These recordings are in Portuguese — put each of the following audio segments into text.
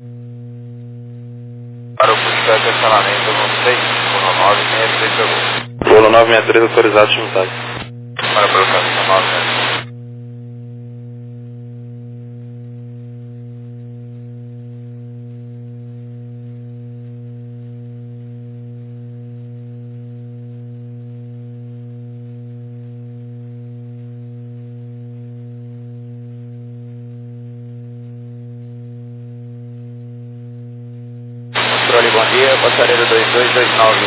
Para o buscar estacionamento no 6, no 963 pegou. Voo 963 autorizado de chantagem. Para colocar no 963. Controle, bom dia, passaredo 2229.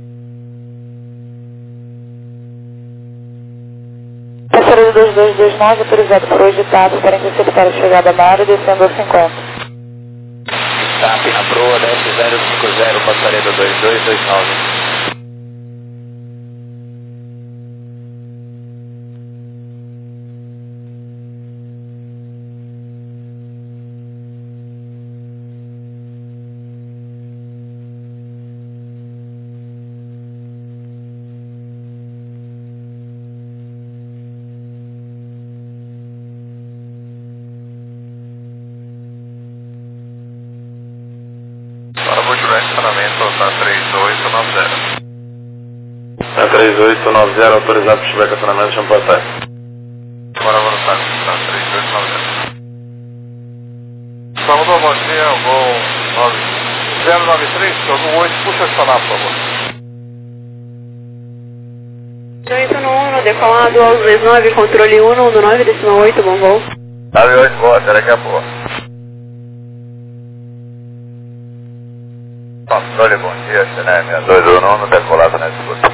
Passaredo 2229, autorizado por hoje TAP para interceptar a chegada a Mário, descendo a 50. TAP na proa, 10050, passaredo 2229. Para continuar estacionamento, tá 3890. Tá 3890, autorizado para estiver estacionamento, chama passar. Bora avançar, tá 3890. Salvador, bom dia, voo 093, turno 8, puxa estacionar, por favor. 891, decolado aos 29, controle 119, decimal 8, bom voo. 98, boa, até daqui a pouco. Controle, bom dia, CNM 219, decolado na escuta.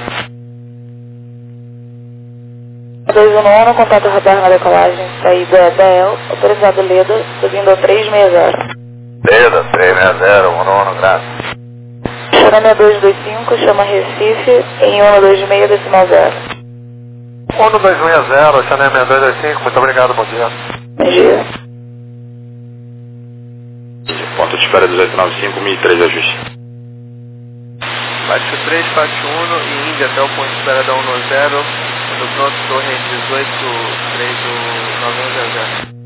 211, contato radar na decolagem, saída DL, autorizado Leda, subindo ao 360. Leda, 360, 111, graças. Chama 225, chama Recife, em 126, decimal 0. 1260, CNM 225, muito obrigado, bom dia. Bom dia. Ponto de espera 1895, 1003 ajuste. Baixo 3, Faixa 1 e Índia até o ponto de espera da 190, no pronto torre 18, 3 do 900.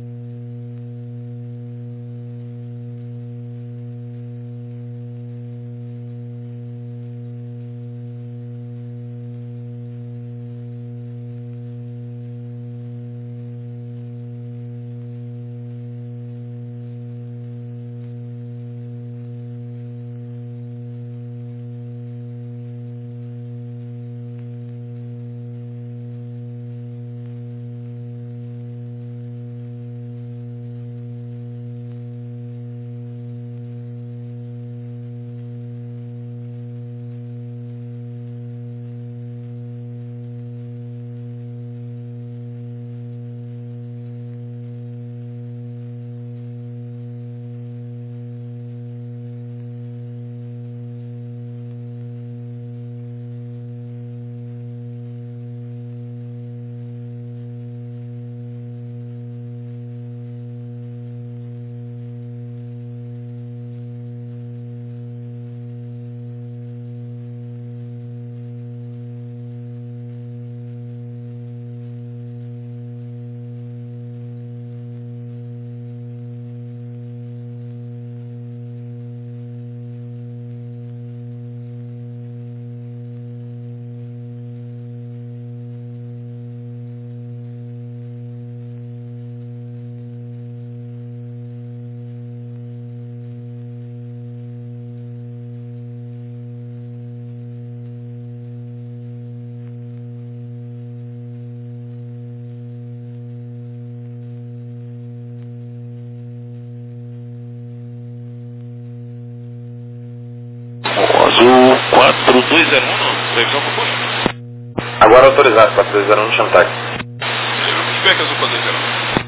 Azul 4201, previsão por puxa. Agora autorizado, 4201 no Chantac. Feedback Azul 4201.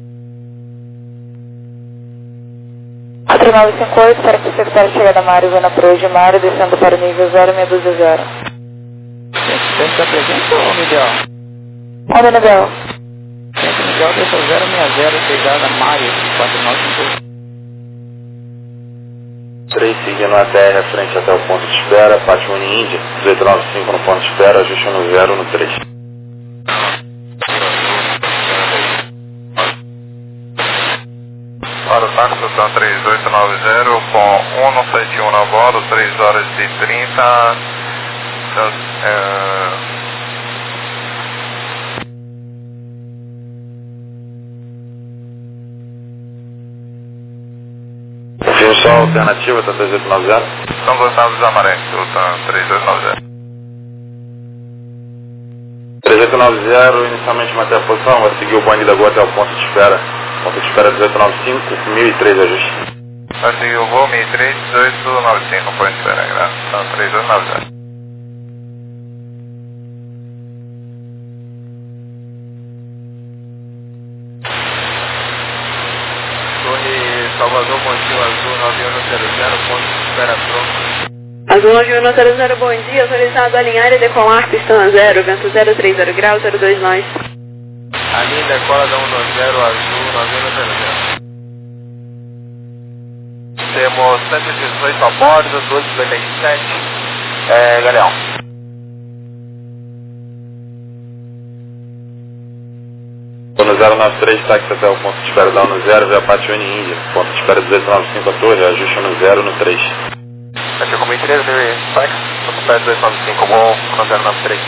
4958, para que o secretário chegue da Mário, vendo por hoje Mário, descendo para o nível 0620. Você está presente ou Miguel? Onde, Miguel? Gente, Miguel deixou 060, chegada Mário, 4958. 3 seguindo a TR à frente até o ponto de espera, Patmone Índia, 1895 no ponto de espera, ajuste no 0 no 3. Para o Fox Sultan 3890 com 171 a bordo, 3 horas e 30. Fio só alternativa, tá 3890. São dois naves amarelos, Sultan 3890. 3890, inicialmente manter a posição, vai seguir o Boeing da Gol até o ponto de espera. Ponto de espera 1895, 1003 ajuste. Vai seguir o voo 1003, 1895, ponto de espera, Sultan 3890. Torre Salvador, Montinho Azul 9100, ponto de espera pronto. Azul 9100, bom dia, autorizado a alinhar e decolar, pistão a 0, vento 030 graus, 02 nós. Alinha decola da 190, Azul 9100. Temos 118 a bordo, 257, Galeão. No 093, táxi até o ponto de espera da 10, via Patione Índia. Ponto de espera 1895 a torre, ajuste no 0 no 3. Aqui com 13, táxi, ponto de espera 1895, bom, no 093.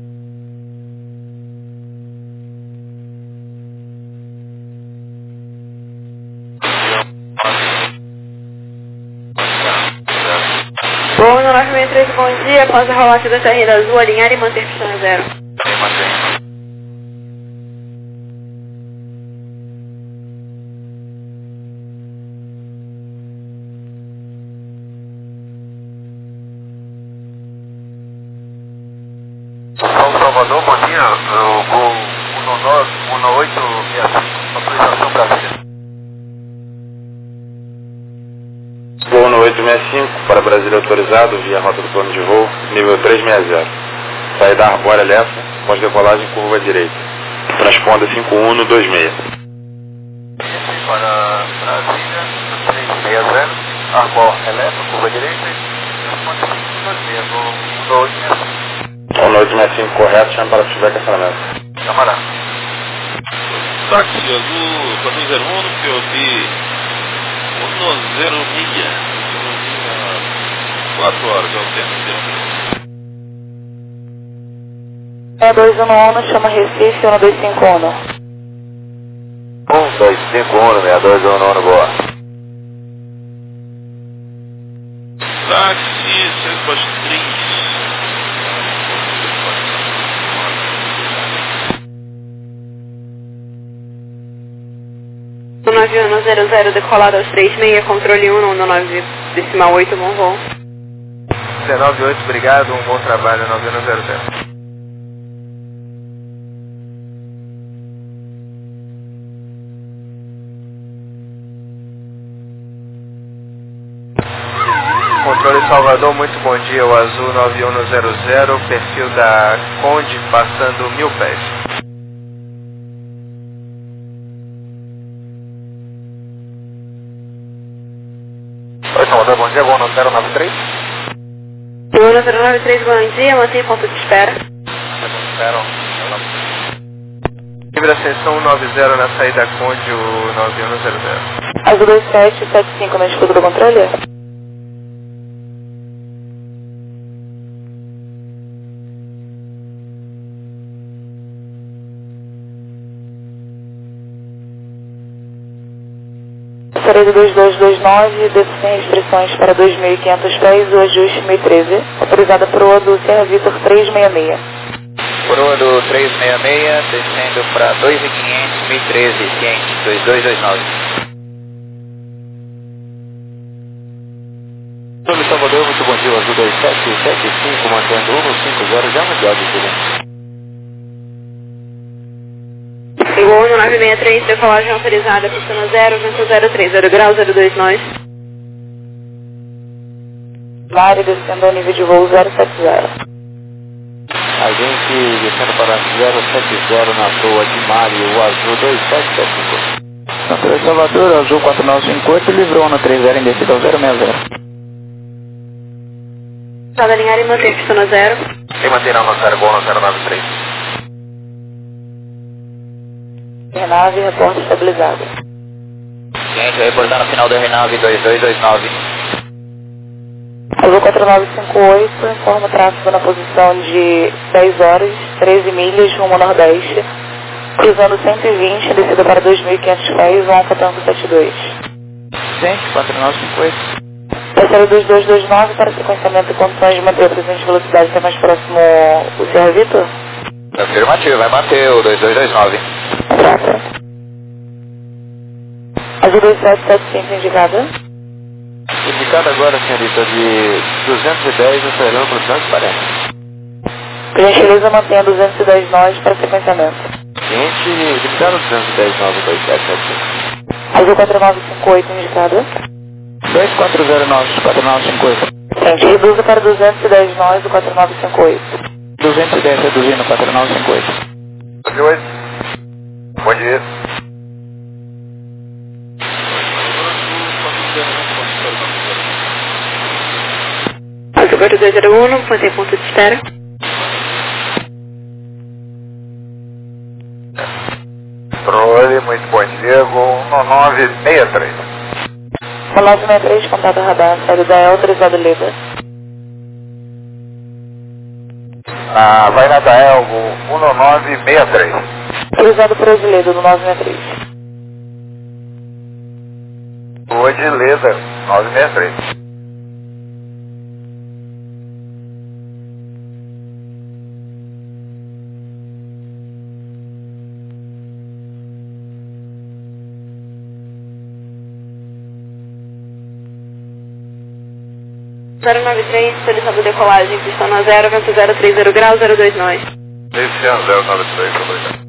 Bom, no 963, bom dia, após a rolagem da saída azul, alinhar e manter pistão a 0. Mantém. São Salvador, bom dia, o voo 1865, autorização Brasília. Voo no 865, para Brasília autorizado, via rota do plano de voo, nível 360. Saída Arbórea Lessa, pós-decolagem curva direita. Transponda 5126. Para Brasília, 360, Arbor Lessa, curva direita, transponda 5126, no 865. Ou no 865 correto, chame para feedback acionamento. Camarada. Táxi Azul 401, POD 106, 4 horas, alternativa. 6211, chama Recife, 1251. 1251, 6219, boa. Táxi 643. 9100, decolado aos 36, controle 119,8, bom voo. 198, obrigado, um bom trabalho, 9100. Controle Salvador, muito bom dia, o Azul 9100, perfil da Conde, passando 1000 pés. Oi, Salvador, bom dia, voo 093. Voo 093, bom dia, mantém ponto de espera. Livre ascensão 190 na saída Conde, o 9100. Azul 2775 no escudo do controle. Parede 2229, desce sem restrições para 2.500 pés, o ajuste 1013, autorizada proa do Serra Vitor 366. Proa do 366, descendo para 2.500, 1013, ciente, 2229. Sobre Salvador, muito bom dia, Azul 2775, mantendo 150, já mundial de segundo. Voo no 963, decolagem autorizada, pistão 0, vento 030 graus, 02 nós. Mário descendo ao nível de voo 070. Agente descendo para 070 na proa de Mário, o Azul 2775. Controle Salvador, Azul 4958, livrou no 30 em descida ao 060. Estado alinhar e manter pistão 0. Tem manter no 0 gol no 093. Nave, reporte estabilizado. Gente, reportando final do R9 2229. Azul 4958, informa o tráfego na posição de 10 horas, 13 milhas, rumo ao nordeste, cruzando 120, descida para 2.500 pés, Alfa Tango 72. Gente, 4958. Terceiro 2229 para sequenciamento e condições de manter a presente velocidade até mais próximo o Sierra Vitor? Afirmativo, vai manter o 2229. Prata. Azul 2775 indicada. Indicado agora, senhorita, de 210 acelerando para 240. Por gentileza, mantenha 210 nós para sequenciamento. Gente, indicado 210 92775. Azul 4958 indicada. 2409, 4958. Gente, reduza para 210 nós do 4958. 210 reduzindo 4958. 28. Bom dia. Azul 4201, mantém ponto de espera. Controle, muito bom dia, Gol 1963. 1963, contato radar, saída da autorizado Leda. Vai na Dael, Gol 1963. Cruzado por Odileda, do 963. Odileda, 963. Zero 93, solicitando decolagem, pistão na 0, vento 030 grau, 02 nós. Esse ano 093, obrigado.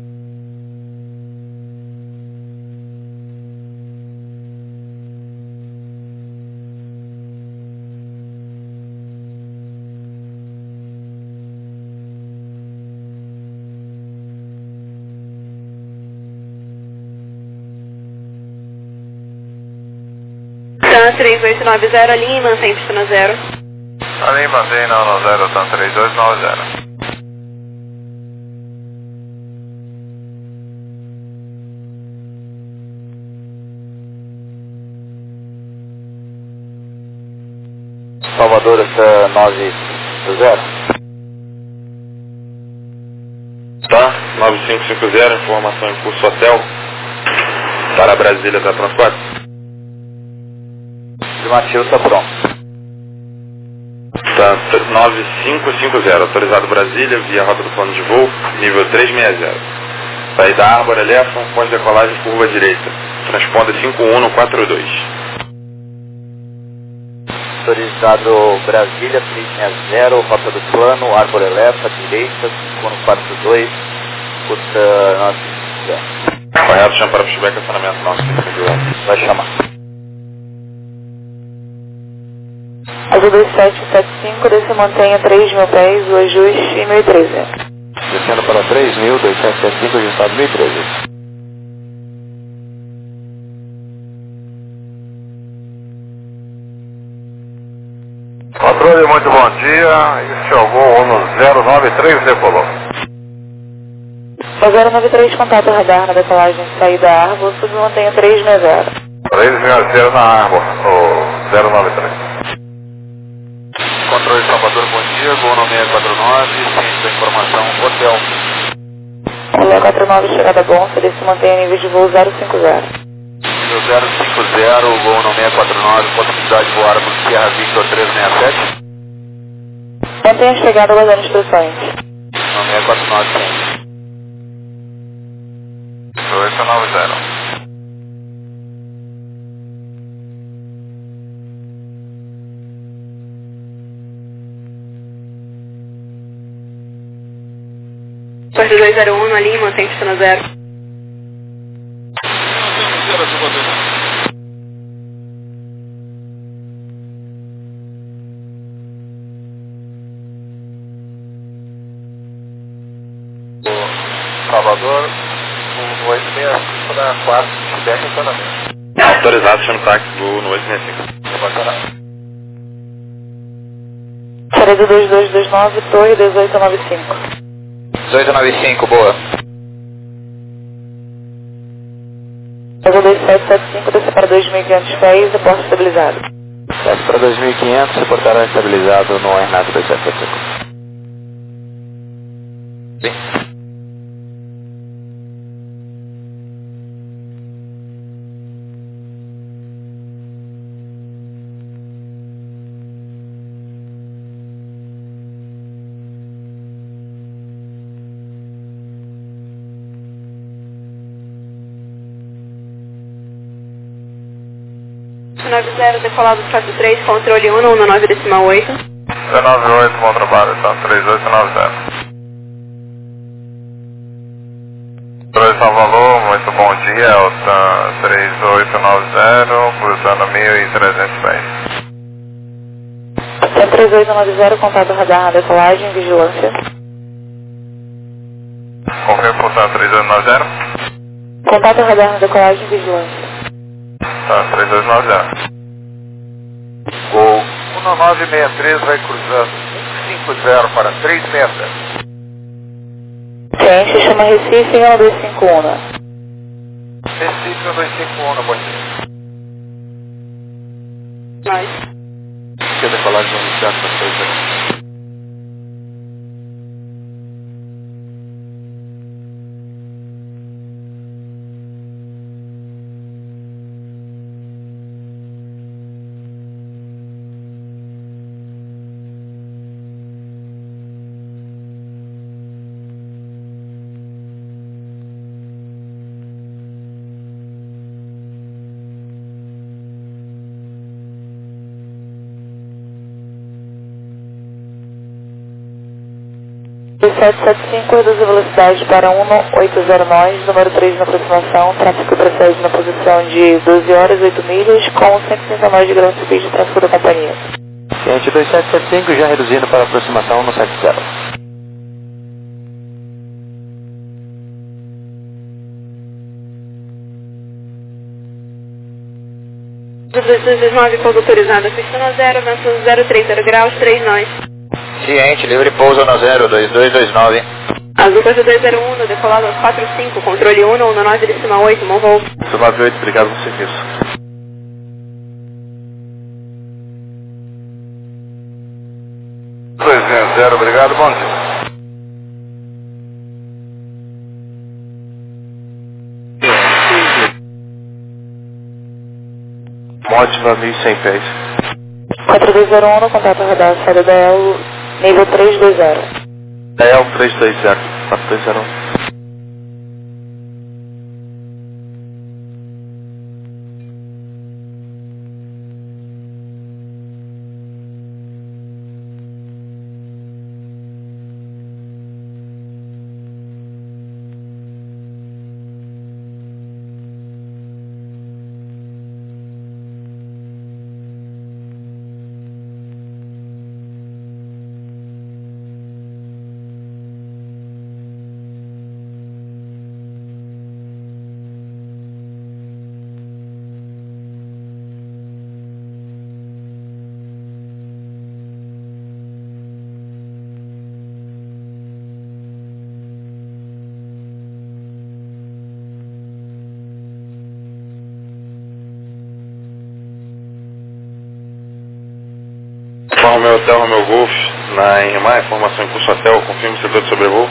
TAN 3890, linha e mantém pista na 0. Ali mantém na 0, tá 3290. Salvador, essa 950. Tá, 9550, informação em curso hotel. Para Brasília, tá pronto? Afirmativo, tá pronto. Tá, 9550, autorizado Brasília, via rota do plano de voo, nível 360. Saída Árbor, Elephant, pós-decolagem, curva direita. Transponder 5142. Autorizado Brasília, 360, rota do plano, Árbor Elefa, direita, 5142, escuta nossa. Correto, chama para pushback, acionamento nosso. Vai chamar. Azul 2775, desce mantenha 3.000 pés, o ajuste 1013. Descendo para 3.000, 2775, ajustado 1013. Controle, muito bom dia. Esse é o Gol 1093, decolou. 093, contato radar na decolagem saída Árbor, submantenha 360. 360 na Árbor, o 093. Controle Salvador, bom dia, Gol 649, ciente da informação, hotel. Olha 49, chegada Gonça, desce mantenha nível de voo 050. Nível 050, Gol 649, possibilidade de voar no Sierra Victor 367. Mantenha a chegada aguardando instruções. 649, ciente. 890. Porto 201 na linha, mantém pista na 0. Salvador, o 865 da 4, feedback e acionamento. Autorizado, chama o táxi Gol no 865. Parede 2229, torre 1895. 1895, boa. Azul 2775, desce para 2.500 pés, aporte estabilizado. Certo para 2.500, reportará estabilizado no Renato 2775. Sim. Decolado do Fábio 3, controle 1, 19,8. 198, bom trabalho, então 3890. 2 Salvador, muito bom dia, Elton 3890, cruzando 1.300 pés. Elton 3890, contato radar, decolagem, vigilância. Confirma por 3890? Contato radar, decolagem, vigilância. Tá, 3290. Gol 1963 vai cruzando 150 para 3 metros. Ciente, chama Recife 1251. Recife 1251, bom dia. Nós. Que decolagem anunciada para 3 775, reduz a velocidade para 1809, número 3 na aproximação, tráfego procede na posição de 12 horas, 8 milhas, com 139 de grau de speed de tráfego da companhia. Ciente 2775, já reduzindo para aproximação no 70. 229, pouso autorizado, pista no 0, vento 030 graus, 3 nós. Ciente, livre pouso no 02229. Azul 4201, decolado aos 45, controle 1, 19,8, Monroe. 98, obrigado pelo serviço. Zero, obrigado, bom dia. Módiva 1.100 pés. 4201, contato radar, saída da EL, nível 320. DEL 320, 4201. Romeu Hotel, Romeu Golf, na Enrimar, informação em curso hotel, confirma o setor de sobrevoo.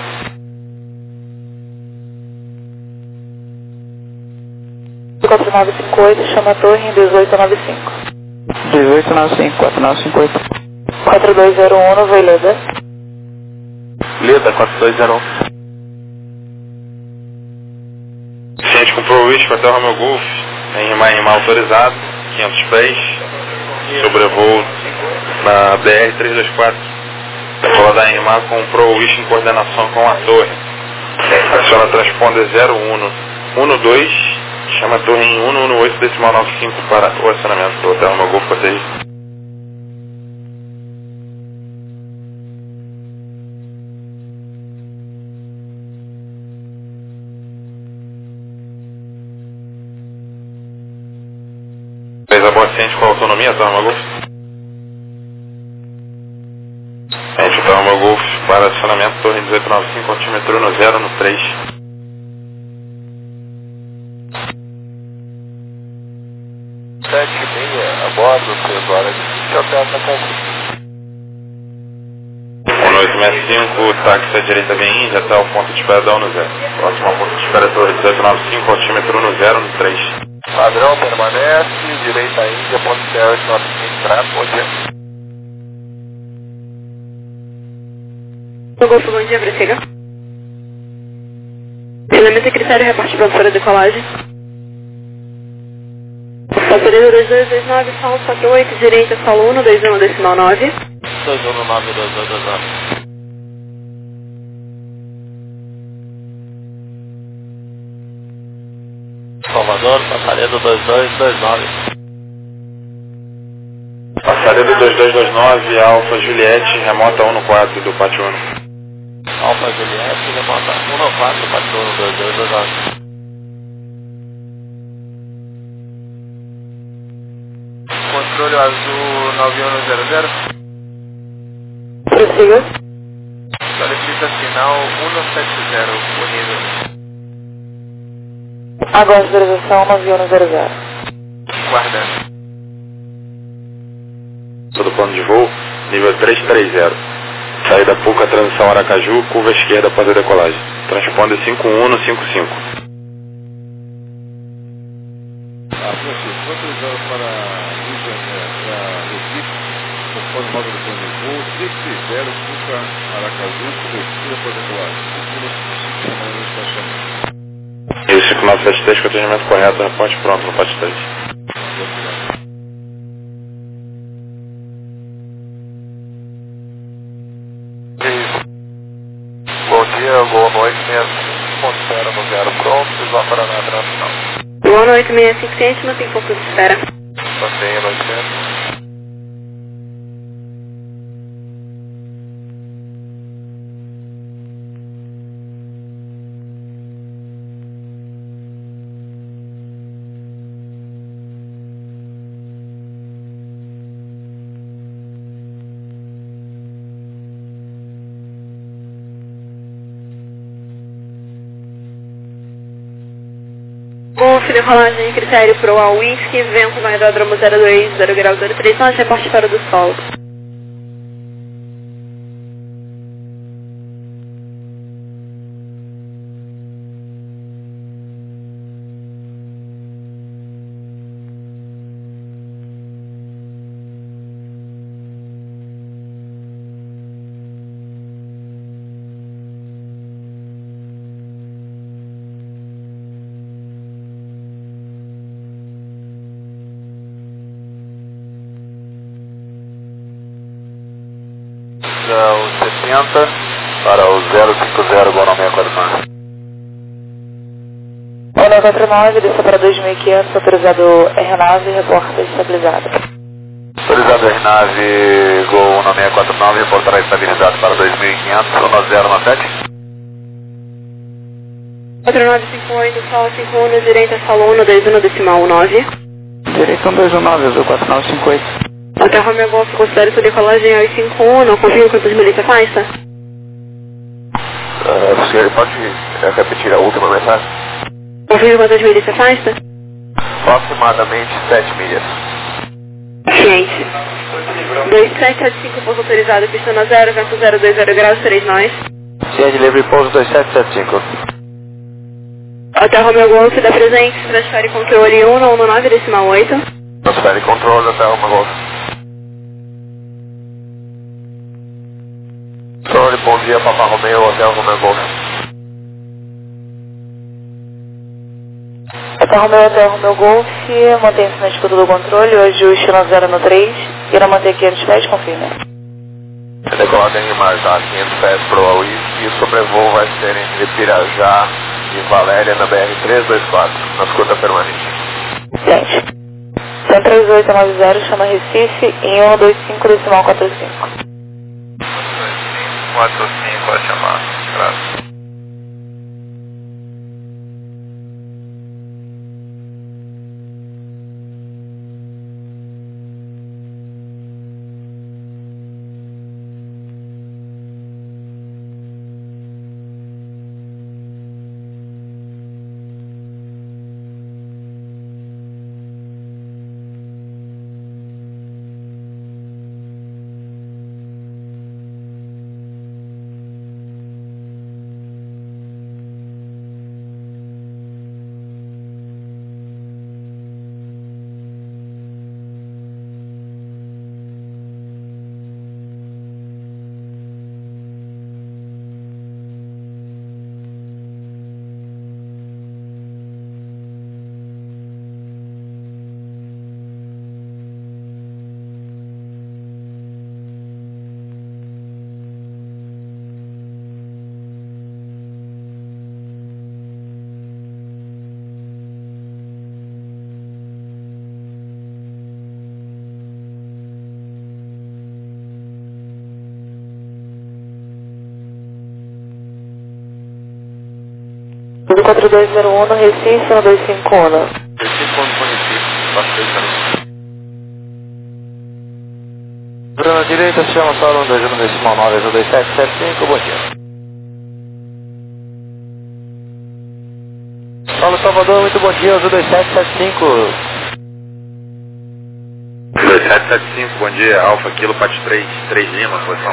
Do 4958, chama a torre em 1895. 1895, 4958. 4201, no Veleda. Leda 4201. Ciente comprou o Whisky Hotel Romeu Golf, Enrimar autorizado, 500 pés, sobrevoo na BR-324. Decola da Enrimar comprou o Whisky em coordenação com a torre. Aciona transponder 0112, chama a torre em 118,95 para o acionamento do Hotel Romeu Golf Cotejo. Fez a boa ciente com a autonomia, Hotel Romeu Golf? Ciente, Hotel Romeu Golf para acionamento, torre 1895, altímetro no 0 no 3. cruzando 3 horas e hotel está concluído. 1865, táxi à direita vem Índia até o ponto de espera da 10. Próximo ao ponto de espera Torre 1895, altímetro 10 no 3. Padrão permanece, direita Índia, ponto de espera 895, trato, bom dia. Golfo, bom dia, prossiga. Treinamento e critério, reparte pronto para decolagem. Passaredo 2229, solo 48, direita, solo 1, 21 decimal 9. 219, 2229. Salvador, Passaredo 2229. Passaredo 2229, Alfa Juliette, remota 1 do Pátio 1. Alfa Juliette, remota 1 do Pátio 1, 2229. Controle azul 9100. Prossiga. Solicita sinal 170, unido. Agora autorização 9100. Guardando. Do plano de voo, nível 330. Saída Puca, transição Aracaju, curva esquerda após a decolagem. Transponder 5155. Francisco, autorizado para Rio de Janeiro, para Recife, conforme modo do plano de voo, 330, Puca, Aracaju, curva esquerda após a decolagem. Curva 55, chamando de estacionamento. Isso, 5973, com atendimento correto na ponte, pronto no Pátio 3. Bom dia, boa noite, ponto de espera no 0 pronto, Visual Paraná Internacional. Boa noite, 657, não tem ponto de espera. Mantenha 900. Golf, decolagem, critério pro ao whisky, vento no aeródromo 02, 0 grau 03, nós reparte fora do solo. O 60 para o 050, Boa 649. Boa 949, desça para 2500, autorizado R9, reporta estabilizado. Autorizado RNAV Gol 1649, reportará estabilidade para 2500, 1097. 4958, solo 51, direita, solo 1, 21 decimal 9. Direito 1219, azul 4958. Até Romeo Golf, considere sua decolagem ao 51, não confio quantas milícias faz, tá? Você pode repetir a última mensagem? Confio quantas milícias faz, tá? Aproximadamente 7 milhas. Ciente. 2775, pouso autorizado, pista na 0, vento 020 graus, 3 nós. Ciente livre, pouso 2775. Até Romeo Golf, dá presente, transfere controle 119 decimal 8. Transfere controle até uma Golf. Controle, bom dia, Papa Romeo, Hotel Romeo Golf. Até Romeo Golf, mantém-se na escuta do controle, o ajuste no 0 no 3, irá manter 500 pés, confirme. Decolado em Marjá, 500 pés pro AUI, e o sobrevoo vai ser entre Pirajá e Valéria na BR-324, na escuta permanente. Gente. 13890, chama Recife, em 125 decimal 45. 125, pode chamar. Graças. Do 4201, Recife, 1251. Recife, com Recife, 4201. Bruno direita, chama Saulo 21 decimal 9, 2775, bom dia. Paulo Salvador, muito bom dia, 2775. 2775, bom dia, Alfa Kilo Pati 3 Lima, posição.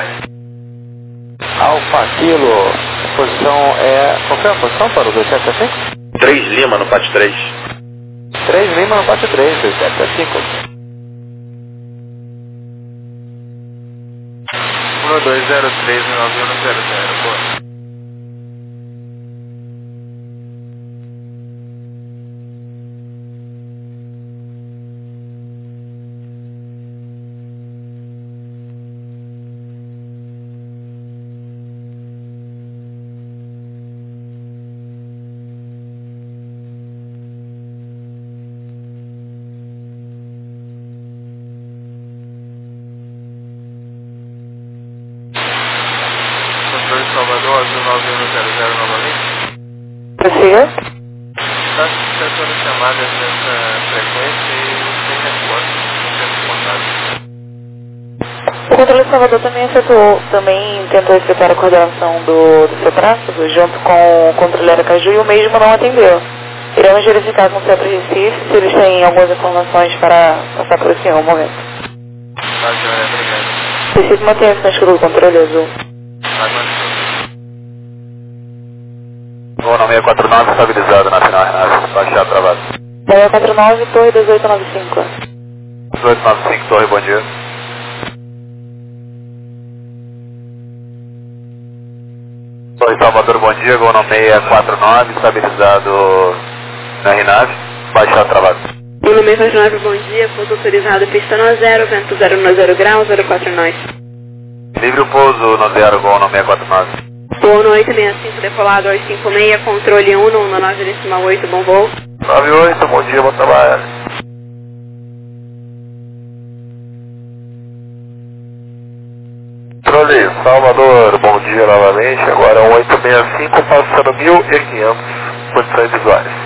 Alfa Kilo, posição é... Qual foi a posição para o 2775? 3 Lima no Pati 3. 3 Lima no Pati 3, 2775. 1203 9100, boa. Salvador, azul 9100 novamente. Prossiga. Está tentando chamadas nessa frequência e sem resposta, não tem contato. O controle de Salvador também tentou efetuar a coordenação do seu tráfego junto com o controle Aracaju e o mesmo não atendeu. Iremos verificar com o Centro Recife se eles têm algumas informações para passar por esse momento. Tá, Joana, obrigado. Recife mantém a escuro do controle azul. Vou no 649, estabilizado na final Renato, baixar travado. 649, torre 1895. 1895, torre, bom dia. Torre Salvador, bom dia, Gol no 649, estabilizado na Renave, baixar travado. Gol no 649, bom dia, pouso autorizado, pista no 0, vento 0 graus, 049. Livre o pouso no 0, Gol no 649. Voo no 865, decolado 856, controle 1, no 9 decimal 8, bom voo. 98, bom dia, bom trabalho. Controle Salvador, bom dia novamente, agora 865, passando 1500, condições visuais.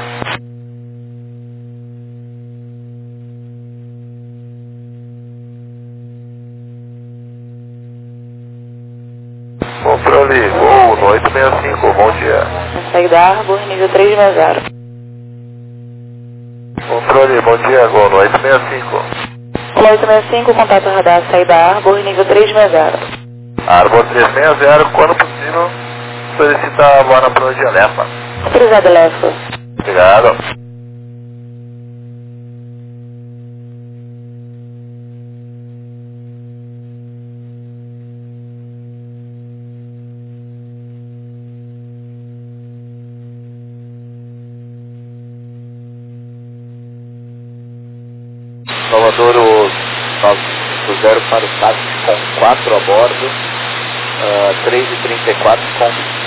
Controle, voo no 865, bom dia. Saída Arbor, nível 360. Controle, bom dia, Gol no 865. 865, contato radar, saída Arbor, nível 360. Arbor 360, quando possível, solicita a voar para o de Alepa. Autorizado, Lefa. Obrigado. Salvador, o 0 para o táxi com 4 a bordo, 3h34 com...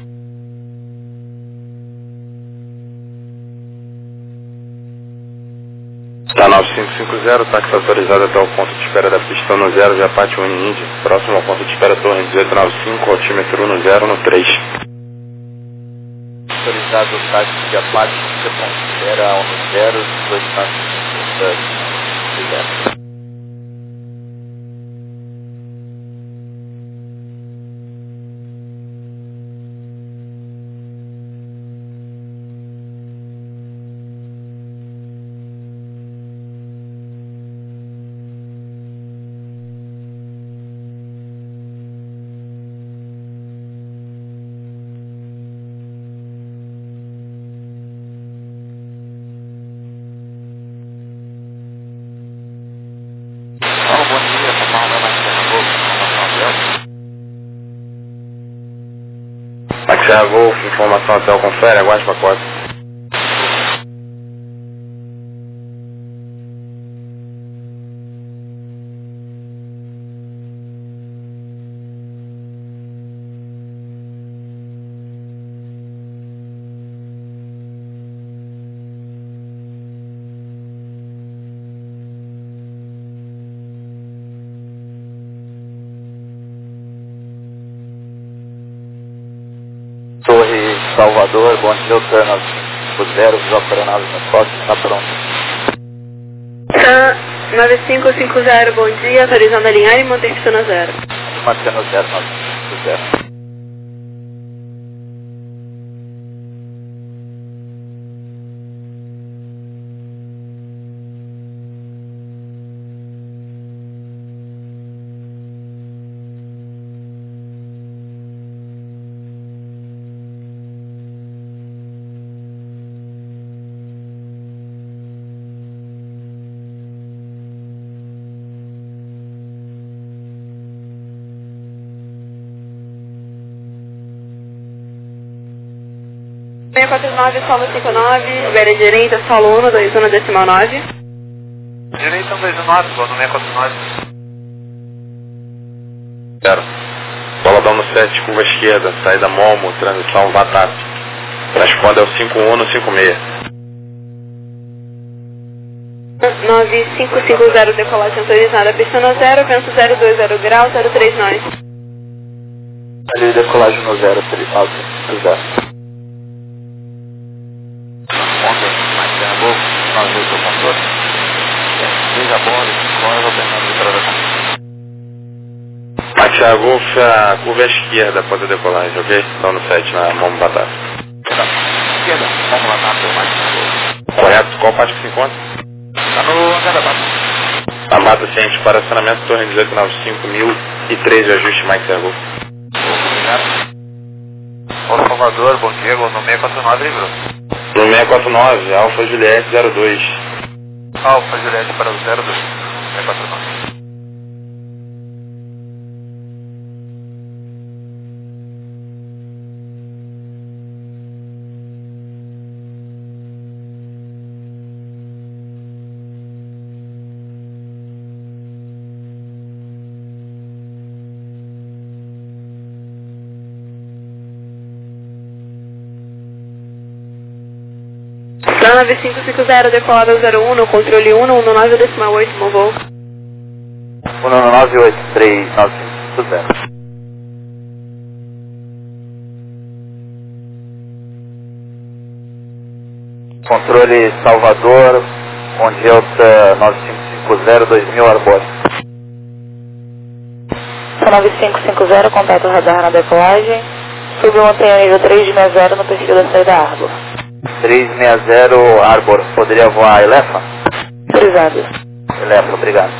Tá 9550, táxi autorizado até o ponto de espera da pista no 0, Japate Índia. Próximo ao ponto de espera Torre 1895, altímetro no 0 no 3. Autorizado o táxi Japate, ponto de espera ao no 0, 250. Serra Golf, informação até o confere, aguarde pacote. Torre Salvador, bom dia, o TAN 950, visual para a nave no Fox, está pronto. TAN 9550, bom dia, autorizando a alinhar e manter pista 0. Mantendo 0950. Meia 49, solo 59, velha direita, solo 1, 2, 1, decimal 9. Direita 129, vou no 649. Zero. Boladão no 7, curva esquerda, saída Momo, transição Vatap. Transponda é o 5156. 9550, decolagem autorizada, pista 0, vento 020 grau, 039. Ali decolagem no 039. Seja bom, eu vou tentar me atravessar. Mike Golf, a curva esquerda após a decolagem, ok? Então no 7, na Momo Vatap. Esquerda, vamos lá, tá? Tem mais. Correto, qual parte que se encontra? Tá no hangar da base. A mata ciente para acionamento, torre 1895.003 de ajuste, Mike Golf. Obrigado. Ô Salvador, bom dia, no 649, hein, Bruno? No 649, Alfa Juliette 02. Alfa Juliette para o 02, 649. TAN 9550, decolada 01, no controle 119, decimal 8, bom voo. 1983950. Controle Salvador, bom dia, o TAN 9550, 2000 Arbor. TAN 9550, contato radar na decolagem. Subiu mantenha nível 360 no perfil da saída Arbor. 360 Arbor, poderia voar Elefa? Autorizado. Elefa, obrigado.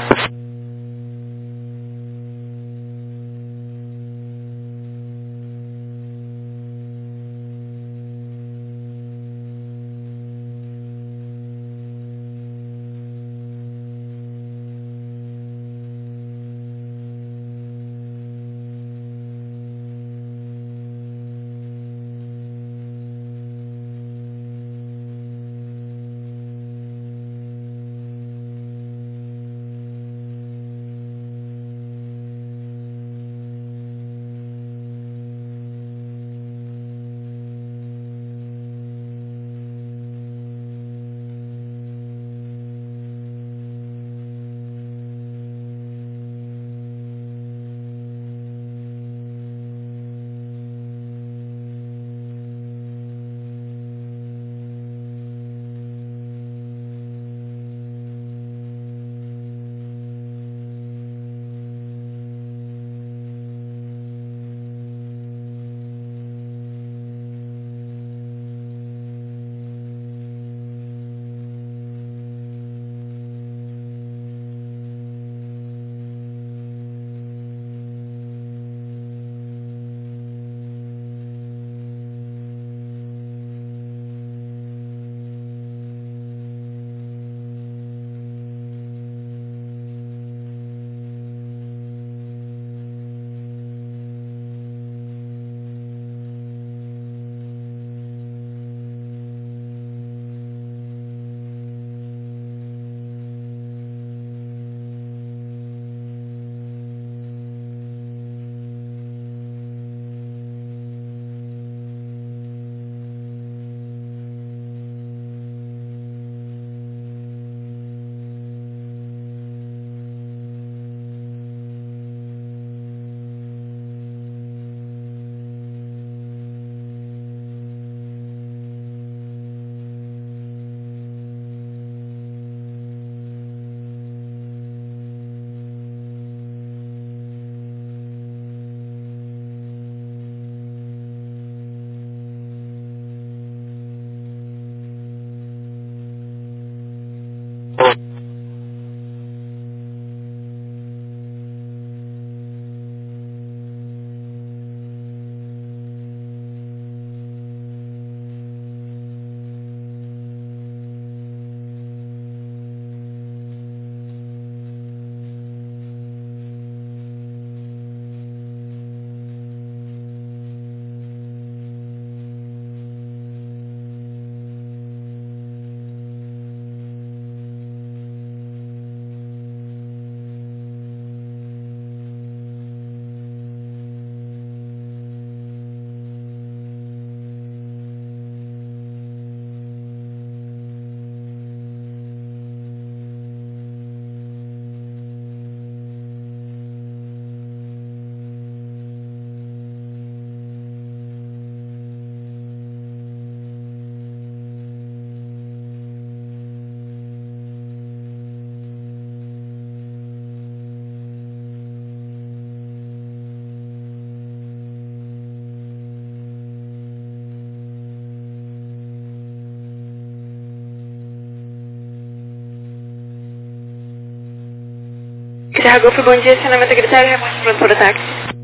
Serra Golf, bom dia, acionamento a critério, reporte pronto para o táxi.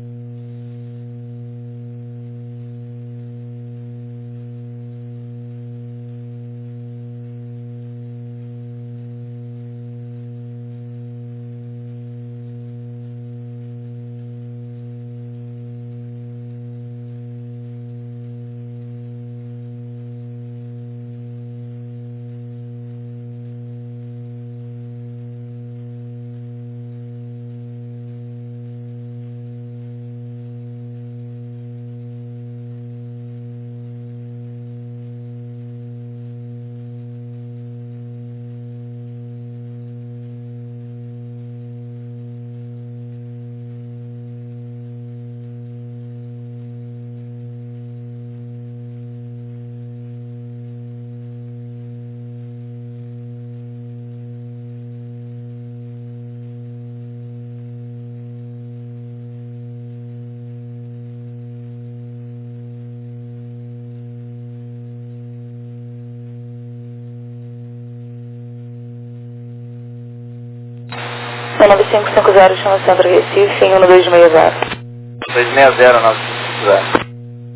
São 9550, chama Centro Recife, em 1260. 260, 950.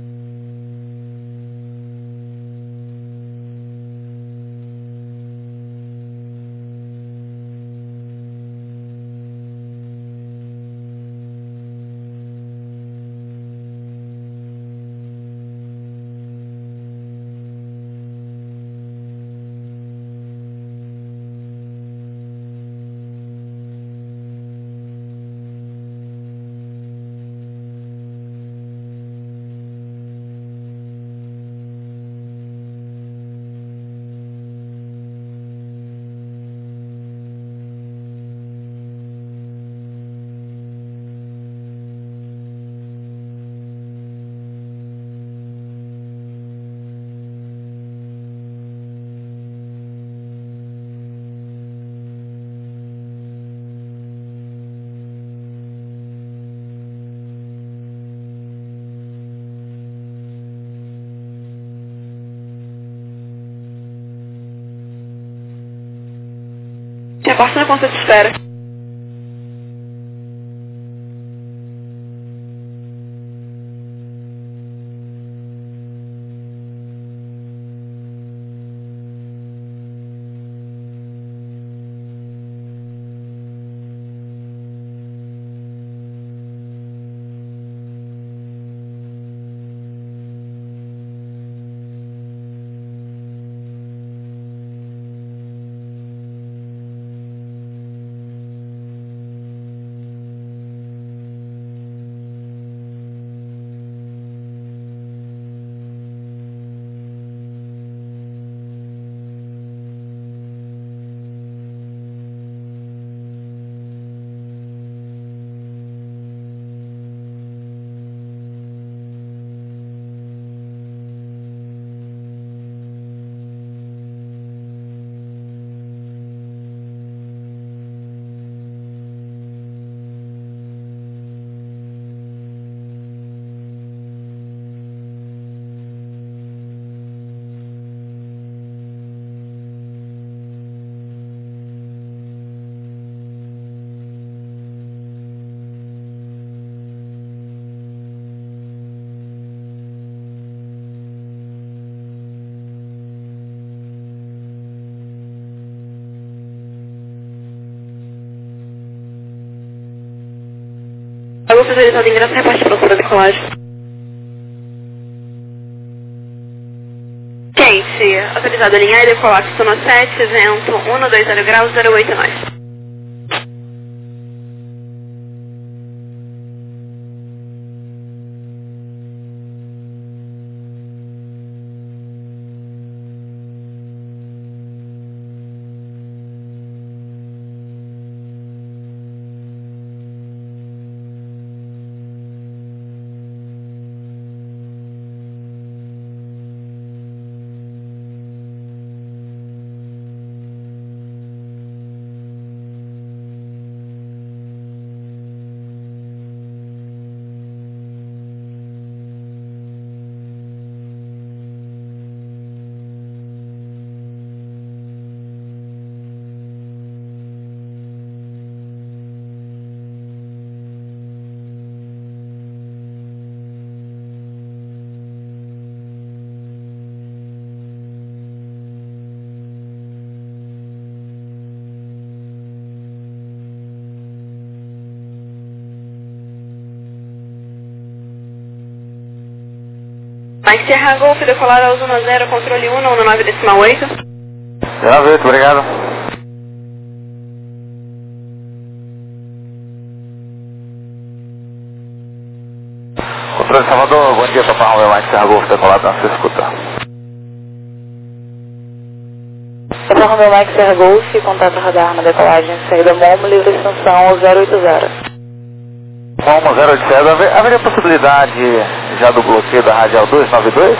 Reporte na ponta de espera. Alô, autorizado em ingresso, reporte pronto para decolagem. Quente, autorizado a linhar e decolar, sono 7, vento 120 graus, 089. Mike Serra Golf, decolado ao 10, controle 119,8. 98, obrigado. Controle Salvador, bom dia, Papai Romeo, Mike Serra Golf, decolado na sua escuta. Papai Romeo, Mike Serra Golf, contato radar na decolagem, saída Momo, livre extensão 080. Momo 080, haveria possibilidade já do bloqueio da radial 292?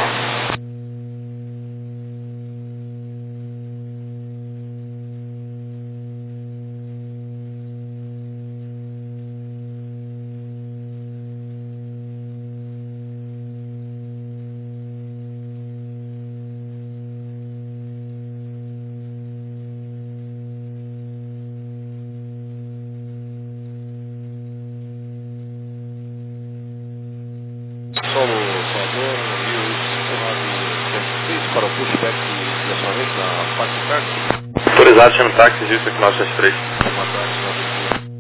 Solo Salvador e o 5976 para o pushback de direcionamento na parte táxi. Autorizado, chama táxi, Houston, que nós 3. Uma táxi na abertura.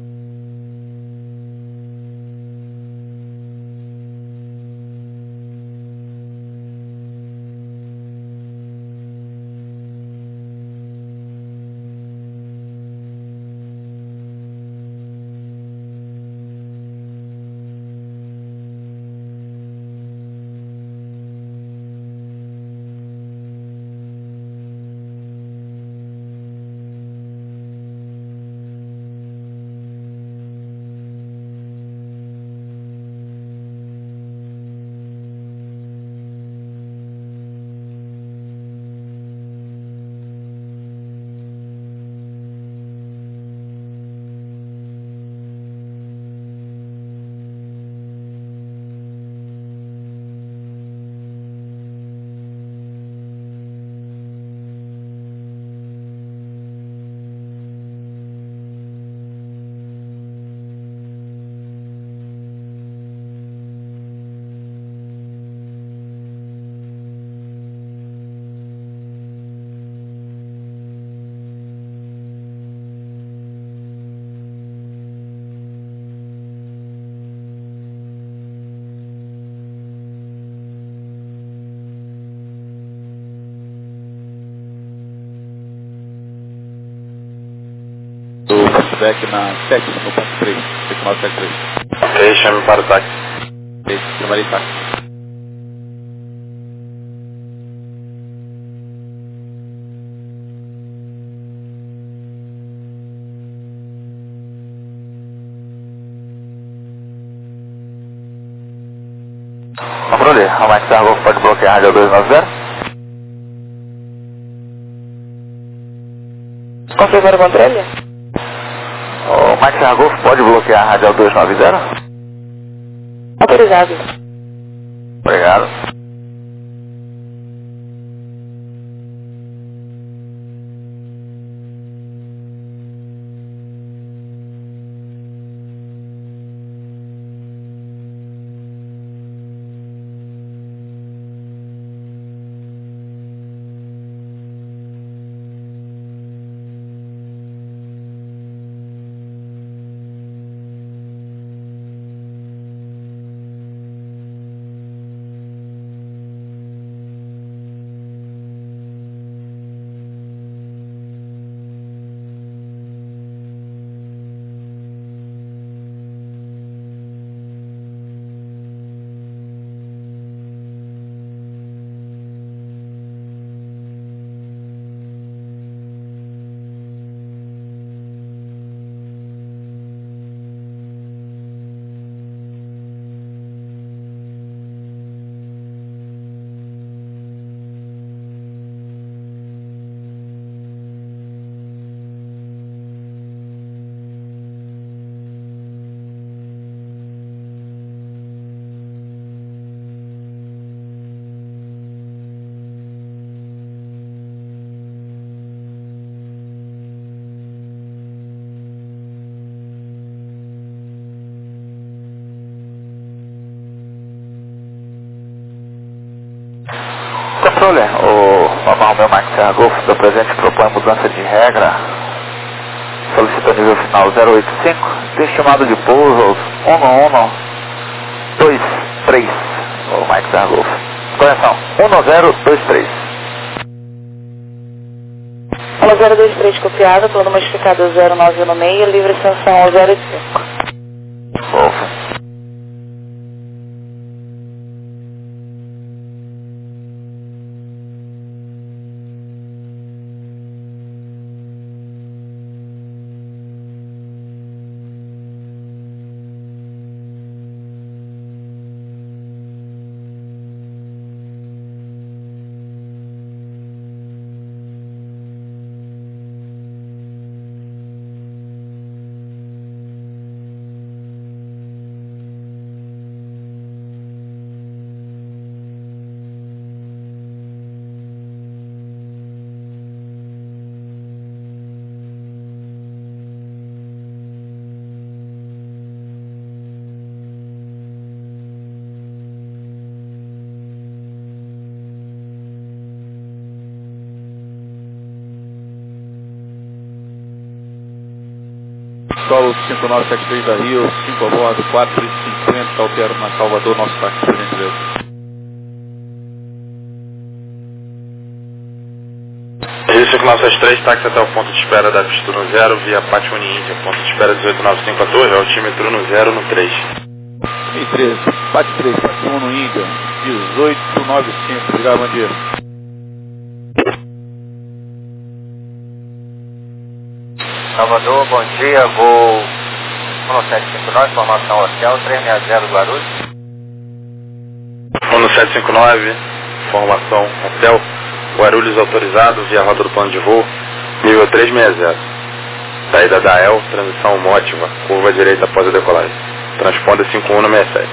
Do pushback na 7, no ponto 3, 5973. Ok, chame para o táxi. Chamarei táxi. Controle, a Mike Serra Golf pode bloquear a rádio 290. Confirmando o controle? O Mike Serra Golf pode bloquear a rádio 290? Autorizado. Obrigado. Controle, o Papai Romeo Mike Serra Golf do presente propõe mudança de regra. Solicita nível final 085, estimado de pouso 1123, o Mike Serra Golf. Correção, 1023. 1023 copiado, plano modificado 0916, livre extensão ao 085. Wolf. Solo 5973 da Rio, 5 a bordo, 450, altero na Salvador, nosso táxi, por gentileza. Rio 5973, táxi até o ponto de espera da pista no 0, via Pátio Índia, ponto de espera 1895 a torre, altímetro no 0, no 3. E 13, Pátio 3, Pátio 1 no Índia, 1895, obrigado, bom dia. Salvador, bom dia, voo 1759, informação hotel 360 Guarulhos. 1759, formação hotel, Guarulhos autorizado, via rota do plano de voo, nível 360. Saída da EL, transição Mótiva, curva direita após a decolagem. Transponder 5167.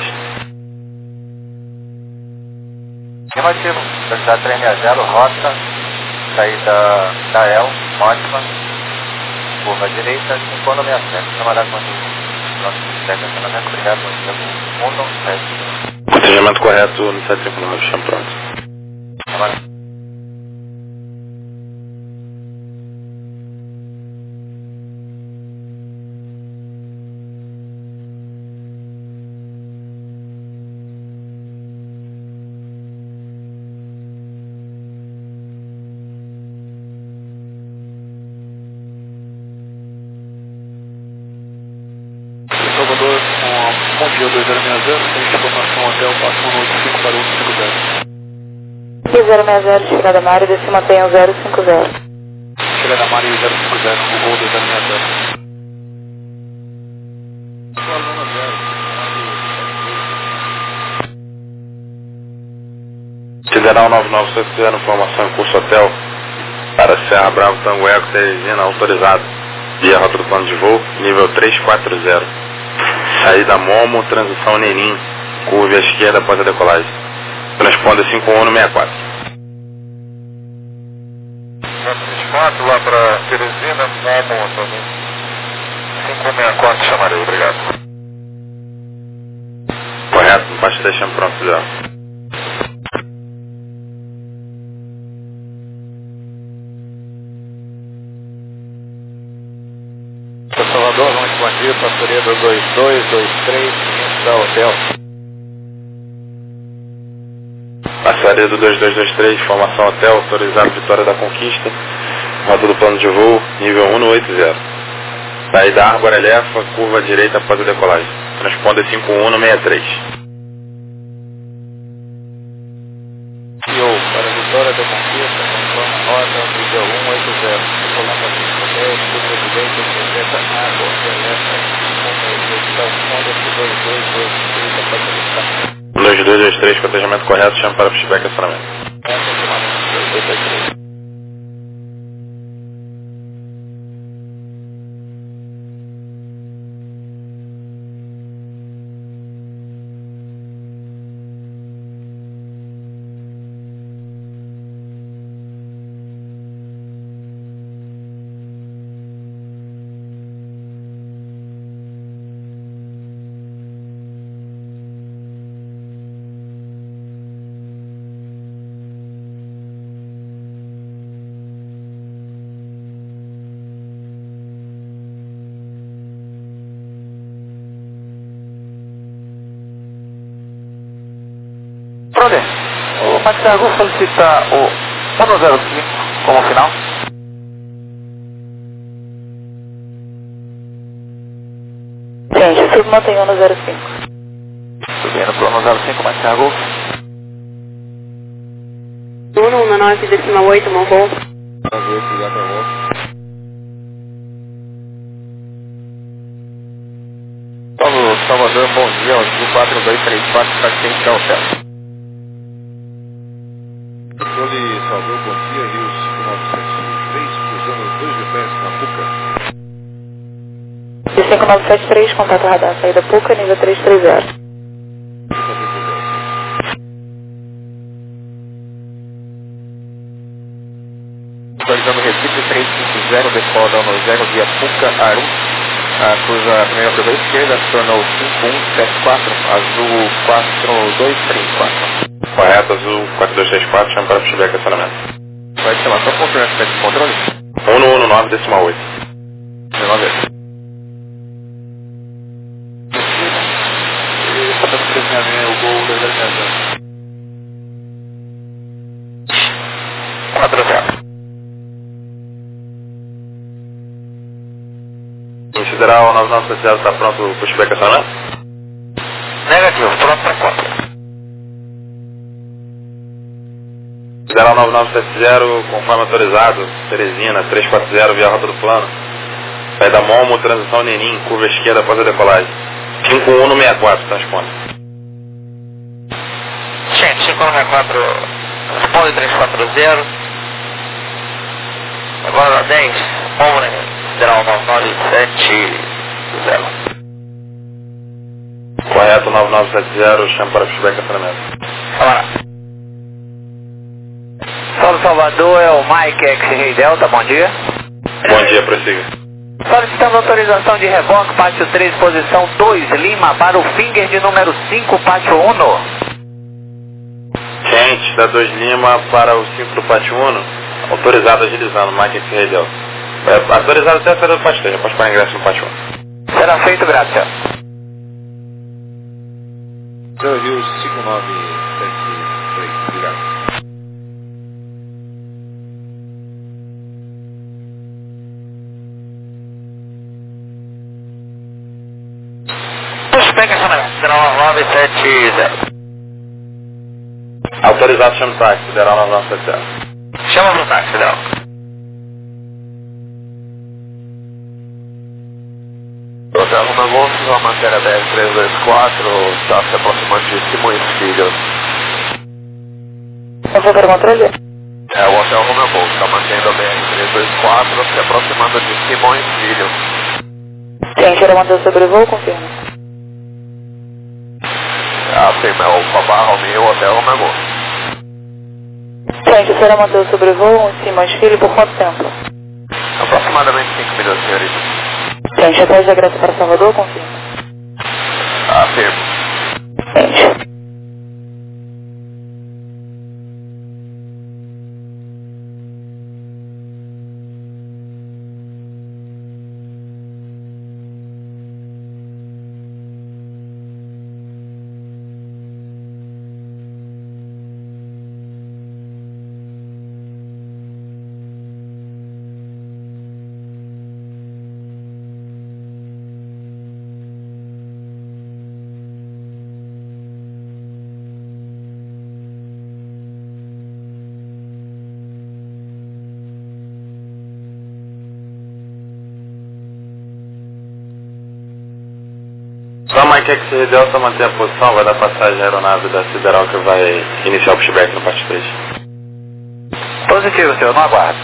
Afirmativo, velocidade 360, rota, saída da EL, Mótiva. Curva direita, 5167. Camarada, bom dia. Estacionamento, obrigado, bom dia. 197. Procedimento correto no 759, chamo pronto. Camarada. Salvador, bom dia, 2060, tem informação hotel, passo 185 para o 150. 060, chegada na área, desce mantenha 050. Chegada na área 050, o voo 2060. Sideral 9970, informação em curso hotel, para Serra Bravo, Tango Eco, Teresina, autorizado, via rota do plano de voo, nível 340. Saída Momo, transição Nenim, curva à esquerda após a decolagem. Transponder 5164. 4 lá para Teresina, Momo também. 5164, chamarei, obrigado. Correto, baixa deixando pronto já. Salvador, muito bom dia, passaria do 2223, da hotel. Passaria do 2223, formação hotel, autorizado Vitória da Conquista, rota do plano de voo, nível 180. Saída Árvore Elefa, curva à direita após a decolagem. Transponder 5163. CEO, para Vitória da Conquista, conforme rota, nível 180. Colombo 510, curva direita, 60, água, Elefa, transponder 2223, após a decolagem. 2223, cotejamento correto, chama para feedback e acionamento. Max Argo solicita o 105 como final. Gente, submantém 105. Subindo pro 105, Max Argo. 119,8, Monroe. 98, obrigado a volta. Salvador, bom dia, Azul 4234, para quem está hotel. Controle Salvador, bom dia, Rio 5973, cruzando 2 GPS na PUCA. De 5973, contato radar, saída PUCA, nível 330. Atualizando o Recife 350, decola da 10 via PUCA, Aru. Cruza a primeira curva à esquerda, se tornou 5174, azul 4234. Correto, azul 4234, chama para puxar estacionamento. Vai chamar só confirmar se de controle? 119, decimal 8. 19. O gol da 4-0. Federal 9970 está pronto para o pushback estacionamento? Negativo, pronto para conta. Federal 9970, conforme autorizado, Teresina 340 via rota do plano. Saída Momo, transição Nenim, curva esquerda após a decolagem. 5164, transponde. Gente, 5164, responde 340. Agora 10, vamos Federal 9970. Correto, 9970, chama para pushback estacionamento. Vamos lá. Salvador é o Mike X-Ray Delta, bom dia. Bom dia, prossiga. Solicitando autorização de reboque, pátio 3, posição 2, Lima, para o finger de número 5, pátio 1. Gente, da 2 Lima para o 5 do pátio 1, autorizado agilizando, Mike X-Ray Delta. Autorizado até a saída do pátio 3, já pode pagar ingresso no pátio 1. Será feito, graças. Rio 5973, obrigado. Pushback estacionamento, Federal 9970. Autorizado, chama o táxi, Federal 9970. Chama pro táxi, Federal. Hotel Roma Golf, a matéria BR-324, está se aproximando de Simões Filho. Eu vou para o controle? É, o Hotel Roma Golf, está mantendo a BR-324, se aproximando de Simões Filho. Gente, era manter o sobrevoo, confirma. Afirma, o Fabá Romeo, Hotel Roma Golf. Gente, será manter o sobrevoo em cima de filho por quanto tempo? Aproximadamente 5 minutos, senhorita. Gente, atrás da Graça para Salvador, confirma. Afirmo. Gente. Só Mike X-Ray Delta manter a posição, vai dar passagem à aeronave da Sideral que vai iniciar o pushback no parte 3. Positivo, senhor, não aguardo.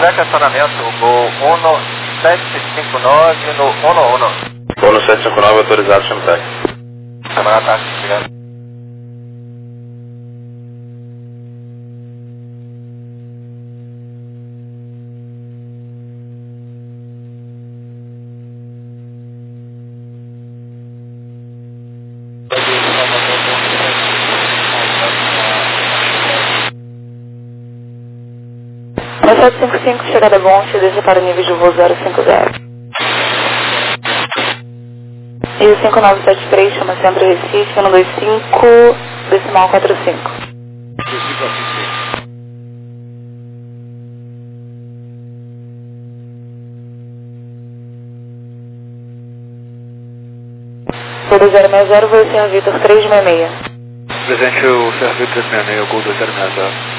Converte acionamento, voo 1759 no 11. Voo no 759 autorizado, chama táxi. Camarada táxi, obrigado. No 755, chegada bom, se desce para o nível de voo 050. E o 5973, chama Centro Recife, 125, decimal 45. 2060, vou ser Vitor 366. Presente o Serra 366, Gol 2060.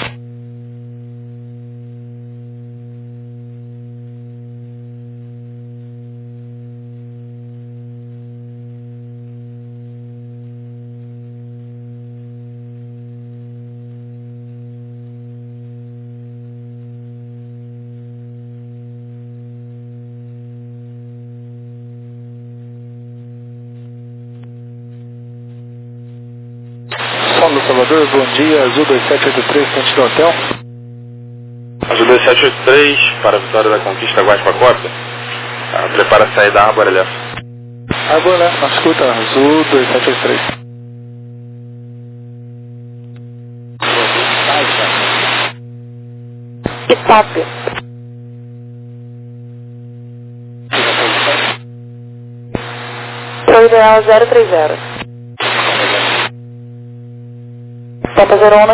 Paulo Salvador, bom dia, Azul 2783, frente do hotel. Azul 2783, para a Vitória da Conquista, aguarde para a cópia. Prepara a sair da Arbor Left. Arbor Left, na escuta, Azul 2783. Stop. Pro ideal 030. Pampa 01